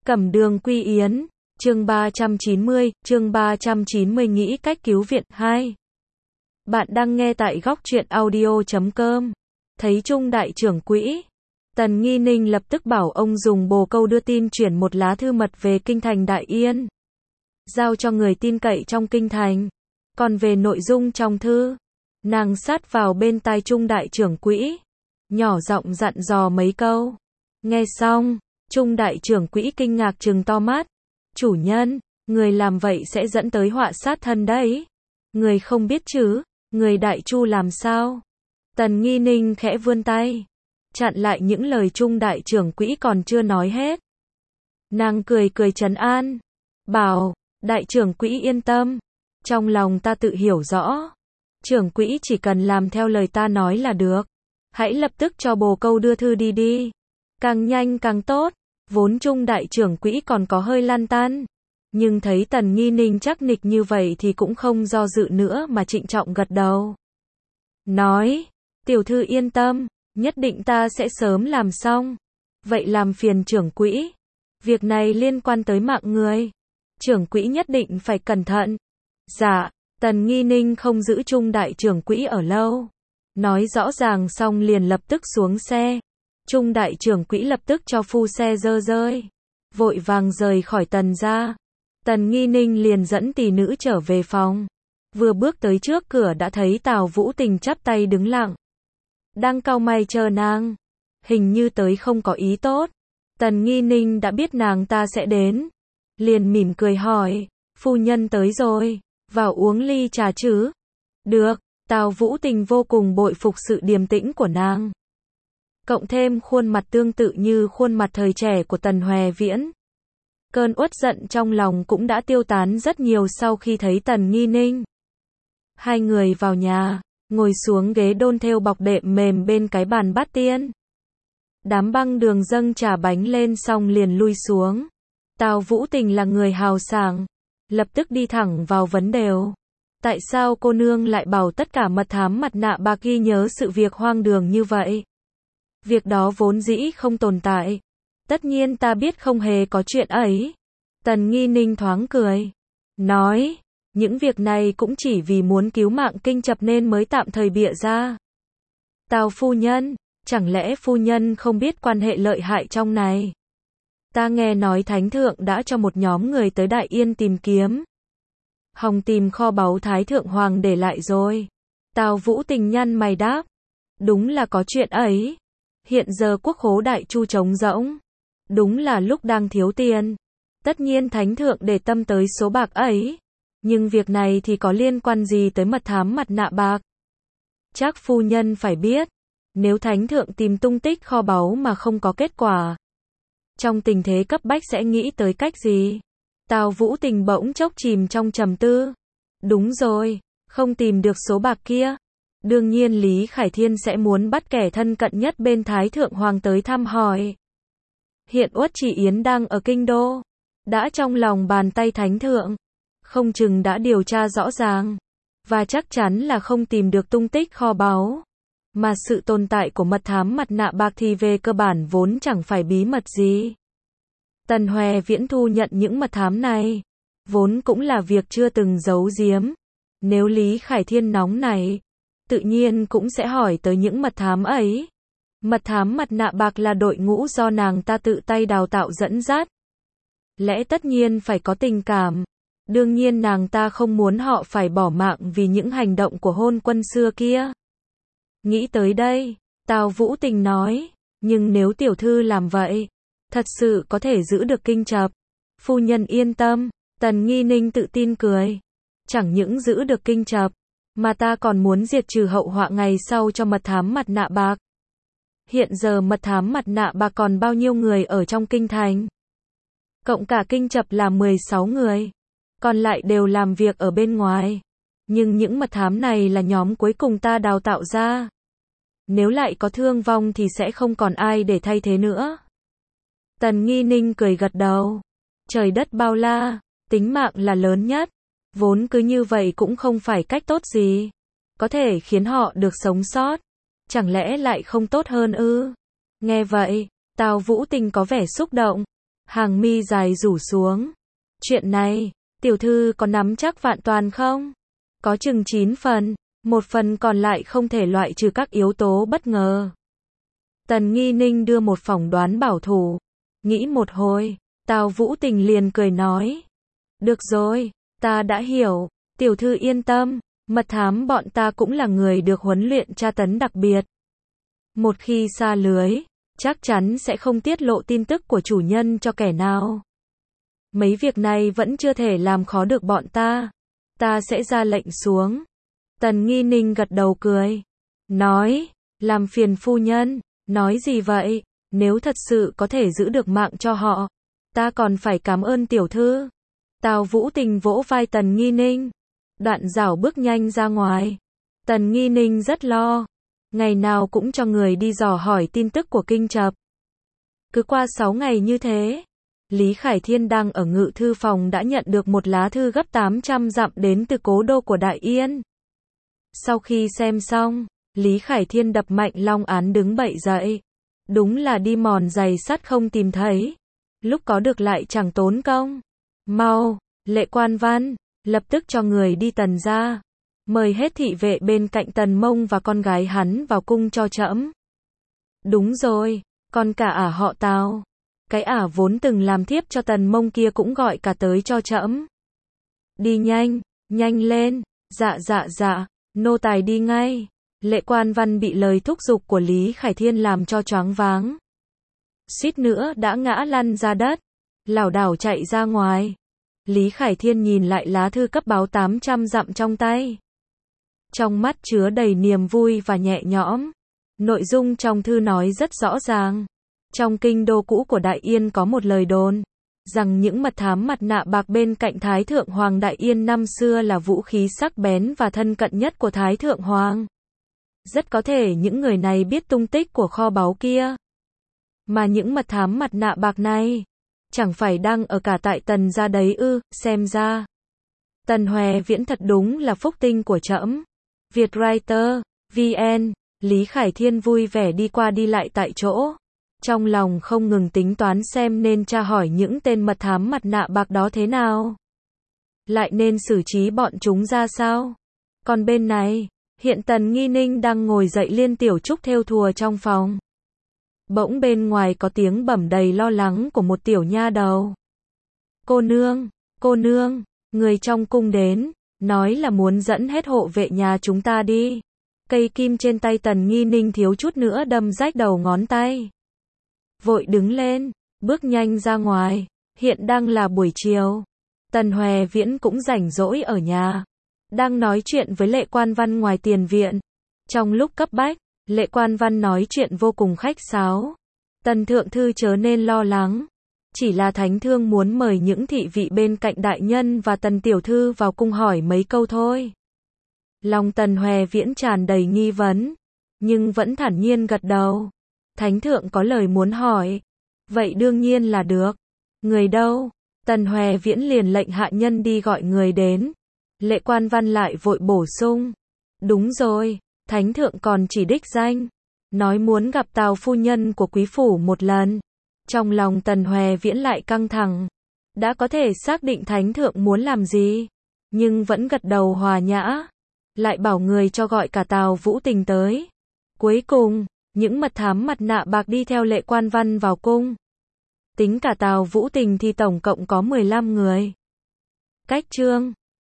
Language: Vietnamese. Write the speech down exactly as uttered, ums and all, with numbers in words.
Cẩm Đường Quy Yến, chương ba trăm chín mươi, chương ba trăm chín mươi nghĩ cách cứu viện, hai. Bạn đang nghe tại góc truyện audio chấm com. Thấy Trung đại trưởng quỹ, Tần Nghi Ninh lập tức bảo ông dùng bồ câu đưa tin chuyển một lá thư mật về kinh thành Đại Yên. Giao cho người tin cậy trong kinh thành. Còn về nội dung trong thư, nàng sát vào bên tai Trung đại trưởng quỹ, nhỏ giọng dặn dò mấy câu. Nghe xong, Trung đại trưởng quỹ kinh ngạc trừng to mắt. Chủ nhân, người làm vậy sẽ dẫn tới họa sát thân đấy. Người không biết chứ, người đại Chu làm sao? Tần Nghi Ninh khẽ vươn tay, chặn lại những lời Trung đại trưởng quỹ còn chưa nói hết. Nàng cười cười trấn an, bảo, đại trưởng quỹ yên tâm, trong lòng ta tự hiểu rõ. Trưởng quỹ chỉ cần làm theo lời ta nói là được. Hãy lập tức cho bồ câu đưa thư đi đi. Càng nhanh càng tốt. Vốn Trung đại trưởng quỹ còn có hơi lăn tăn, nhưng thấy Tần Nghi Ninh chắc nịch như vậy thì cũng không do dự nữa mà trịnh trọng gật đầu. Nói, tiểu thư yên tâm, nhất định ta sẽ sớm làm xong. Vậy làm phiền trưởng quỹ. Việc này liên quan tới mạng người. Trưởng quỹ nhất định phải cẩn thận. Dạ, Tần Nghi Ninh không giữ Trung đại trưởng quỹ ở lâu. Nói rõ ràng xong liền lập tức xuống xe. Trung đại trưởng quỹ lập tức cho phu xe dơ rơi, vội vàng rời khỏi Tần gia. Tần Nghi Ninh liền dẫn tỷ nữ trở về phòng. Vừa bước tới trước cửa đã thấy Tào Vũ Tình chắp tay đứng lặng, đang cau mày chờ nàng. Hình như tới không có ý tốt. Tần Nghi Ninh đã biết nàng ta sẽ đến, liền mỉm cười hỏi, phu nhân tới rồi, vào uống ly trà chứ? Được. Tào Vũ Tình vô cùng bội phục sự điềm tĩnh của nàng. Cộng thêm khuôn mặt tương tự như khuôn mặt thời trẻ của Tần Hoè Viễn. Cơn uất giận trong lòng cũng đã tiêu tán rất nhiều sau khi thấy Tần Nghi Ninh. Hai người vào nhà, ngồi xuống ghế đôn thêu bọc đệm mềm bên cái bàn bát tiên. Đám băng đường dâng trà bánh lên xong liền lui xuống. Tào Vũ Tình là người hào sảng, lập tức đi thẳng vào vấn đề. Tại sao cô nương lại bảo tất cả mật thám mặt nạ bạc ghi nhớ sự việc hoang đường như vậy? Việc đó vốn dĩ không tồn tại. Tất nhiên ta biết không hề có chuyện ấy. Tần Nghi Ninh thoáng cười, nói, những việc này cũng chỉ vì muốn cứu mạng Kinh Chập nên mới tạm thời bịa ra. Tào phu nhân, chẳng lẽ phu nhân không biết quan hệ lợi hại trong này? Ta nghe nói Thánh Thượng đã cho một nhóm người tới Đại Yên tìm kiếm. Hòng tìm kho báu Thái Thượng Hoàng để lại rồi. Tào Vũ Tình nhăn mày đáp, đúng là có chuyện ấy. Hiện giờ quốc khố Đại Chu trống rỗng, đúng là lúc đang thiếu tiền. Tất nhiên Thánh Thượng để tâm tới số bạc ấy. Nhưng việc này thì có liên quan gì tới mật thám mặt nạ bạc? Chắc phu nhân phải biết, nếu Thánh Thượng tìm tung tích kho báu mà không có kết quả, trong tình thế cấp bách sẽ nghĩ tới cách gì? Tào Vũ Tình bỗng chốc chìm trong trầm tư. Đúng rồi, không tìm được số bạc kia. Đương nhiên Lý Khải Thiên sẽ muốn bắt kẻ thân cận nhất bên Thái Thượng Hoàng tới thăm hỏi. Hiện Uất Chỉ Yến đang ở kinh đô, đã trong lòng bàn tay Thánh Thượng, không chừng đã điều tra rõ ràng, và chắc chắn là không tìm được tung tích kho báu. Mà sự tồn tại của mật thám mặt nạ bạc thì về cơ bản vốn chẳng phải bí mật gì. Tần Hoè Viễn thu nhận những mật thám này, vốn cũng là việc chưa từng giấu giếm. Nếu Lý Khải Thiên nóng này, tự nhiên cũng sẽ hỏi tới những mật thám ấy. Mật thám mặt nạ bạc là đội ngũ do nàng ta tự tay đào tạo dẫn dắt. Lẽ tất nhiên phải có tình cảm. Đương nhiên nàng ta không muốn họ phải bỏ mạng vì những hành động của hôn quân xưa kia. Nghĩ tới đây, Tào Vũ Tình nói, nhưng nếu tiểu thư làm vậy, thật sự có thể giữ được Kinh Chập. Phu nhân yên tâm, Tần Nghi Ninh tự tin cười. Chẳng những giữ được Kinh Chập, mà ta còn muốn diệt trừ hậu họa ngày sau cho mật thám mặt nạ bạc. Hiện giờ mật thám mặt nạ bạc còn bao nhiêu người ở trong kinh thành? Cộng cả Kinh Chập là mười sáu người. Còn lại đều làm việc ở bên ngoài. Nhưng những mật thám này là nhóm cuối cùng ta đào tạo ra. Nếu lại có thương vong thì sẽ không còn ai để thay thế nữa. Tần Nghi Ninh cười gật đầu. Trời đất bao la, tính mạng là lớn nhất. Vốn cứ như vậy cũng không phải cách tốt gì. Có thể khiến họ được sống sót. Chẳng lẽ lại không tốt hơn ư? Nghe vậy, Tào Vũ Tình có vẻ xúc động. hàng mi dài rủ xuống. Chuyện này, tiểu thư có nắm chắc vạn toàn không? Có chừng chín phần, một phần còn lại không thể loại trừ các yếu tố bất ngờ. Tần Nghi Ninh đưa một phỏng đoán bảo thủ. Nghĩ một hồi, Tào Vũ Tình liền cười nói. Được rồi, ta đã hiểu, tiểu thư yên tâm, mật thám bọn ta cũng là người được huấn luyện tra tấn đặc biệt. Một khi sa lưới, chắc chắn sẽ không tiết lộ tin tức của chủ nhân cho kẻ nào. Mấy việc này vẫn chưa thể làm khó được bọn ta. Ta sẽ ra lệnh xuống. Tần Nghi Ninh gật đầu cười. Nói, làm phiền phu nhân, nói gì vậy? Nếu thật sự có thể giữ được mạng cho họ, ta còn phải cảm ơn tiểu thư. Tào Vũ Tình vỗ vai Tần Nghi Ninh. Đoạn dảo bước nhanh ra ngoài. Tần Nghi Ninh rất lo. Ngày nào cũng cho người đi dò hỏi tin tức của Kinh Chập. Cứ qua sáu ngày như thế, Lý Khải Thiên đang ở ngự thư phòng đã nhận được một lá thư gấp tám trăm dặm đến từ cố đô của Đại Yên. Sau khi xem xong, Lý Khải Thiên đập mạnh long án đứng bậy dậy. Đúng là đi mòn giày sắt không tìm thấy. Lúc có được lại chẳng tốn công. Mau, Lệ Quan Văn, lập tức cho người đi Tần gia. Mời hết thị vệ bên cạnh Tần Mông và con gái hắn vào cung cho trẫm. Đúng rồi, còn cả ả họ Tào. Cái ả vốn từng làm thiếp cho Tần Mông kia cũng gọi cả tới cho trẫm. Đi nhanh, nhanh lên, dạ dạ dạ, nô tài đi ngay. Lệ Quan Văn bị lời thúc giục của Lý Khải Thiên làm cho choáng váng. Suýt nữa đã ngã lăn ra đất, lảo đảo chạy ra ngoài. Lý Khải Thiên nhìn lại lá thư cấp báo tám trăm dặm trong tay. Trong mắt chứa đầy niềm vui và nhẹ nhõm. Nội dung trong thư nói rất rõ ràng. Trong kinh đô cũ của Đại Yên có một lời đồn, rằng những mật thám mặt nạ bạc bên cạnh Thái Thượng Hoàng Đại Yên năm xưa là vũ khí sắc bén và thân cận nhất của Thái Thượng Hoàng. Rất có thể những người này biết tung tích của kho báu kia. Mà những mật thám mặt nạ bạc này, chẳng phải đang ở cả tại Tần gia đấy ư? Xem ra Tần Hòe Viễn thật đúng là phúc tinh của trẫm. Vietwriter, vê en, Lý Khải Thiên vui vẻ đi qua đi lại tại chỗ. Trong lòng không ngừng tính toán xem nên tra hỏi những tên mật thám mặt nạ bạc đó thế nào. Lại nên xử trí bọn chúng ra sao. Còn bên này, hiện Tần Nghi Ninh đang ngồi dậy liên tiểu trúc thêu thùa trong phòng. Bỗng bên ngoài có tiếng bẩm đầy lo lắng của một tiểu nha đầu. Cô nương, cô nương, người trong cung đến, nói là muốn dẫn hết hộ vệ nhà chúng ta đi. Cây kim trên tay Tần Nghi Ninh thiếu chút nữa đâm rách đầu ngón tay. Vội đứng lên, bước nhanh ra ngoài, hiện đang là buổi chiều. Tần Hòe Viễn cũng rảnh rỗi ở nhà, đang nói chuyện với Lệ Quan Văn ngoài tiền viện. Trong lúc cấp bách, Lệ Quan Văn nói chuyện vô cùng khách sáo. Tần thượng thư chớ nên lo lắng, chỉ là thánh thương muốn mời những thị vị bên cạnh đại nhân và Tần tiểu thư vào cung hỏi mấy câu thôi. Lòng Tần Hòe Viễn tràn đầy nghi vấn, nhưng vẫn thản nhiên gật đầu. Thánh thượng có lời muốn hỏi, vậy đương nhiên là được. Người đâu? Tần Hòe Viễn liền lệnh hạ nhân đi gọi người đến. Lệ Quan Văn lại vội bổ sung. Đúng rồi, thánh thượng còn chỉ đích danh, nói muốn gặp Tào phu nhân của quý phủ một lần. Trong lòng Tần Hòe Viễn lại căng thẳng. Đã có thể xác định thánh thượng muốn làm gì, nhưng vẫn gật đầu hòa nhã. Lại bảo người cho gọi cả Tào Vũ Tình tới. Cuối cùng, những mật thám mặt nạ bạc đi theo Lệ Quan Văn vào cung. Tính cả Tào Vũ Tình thì tổng cộng có mười lăm người. Cách chương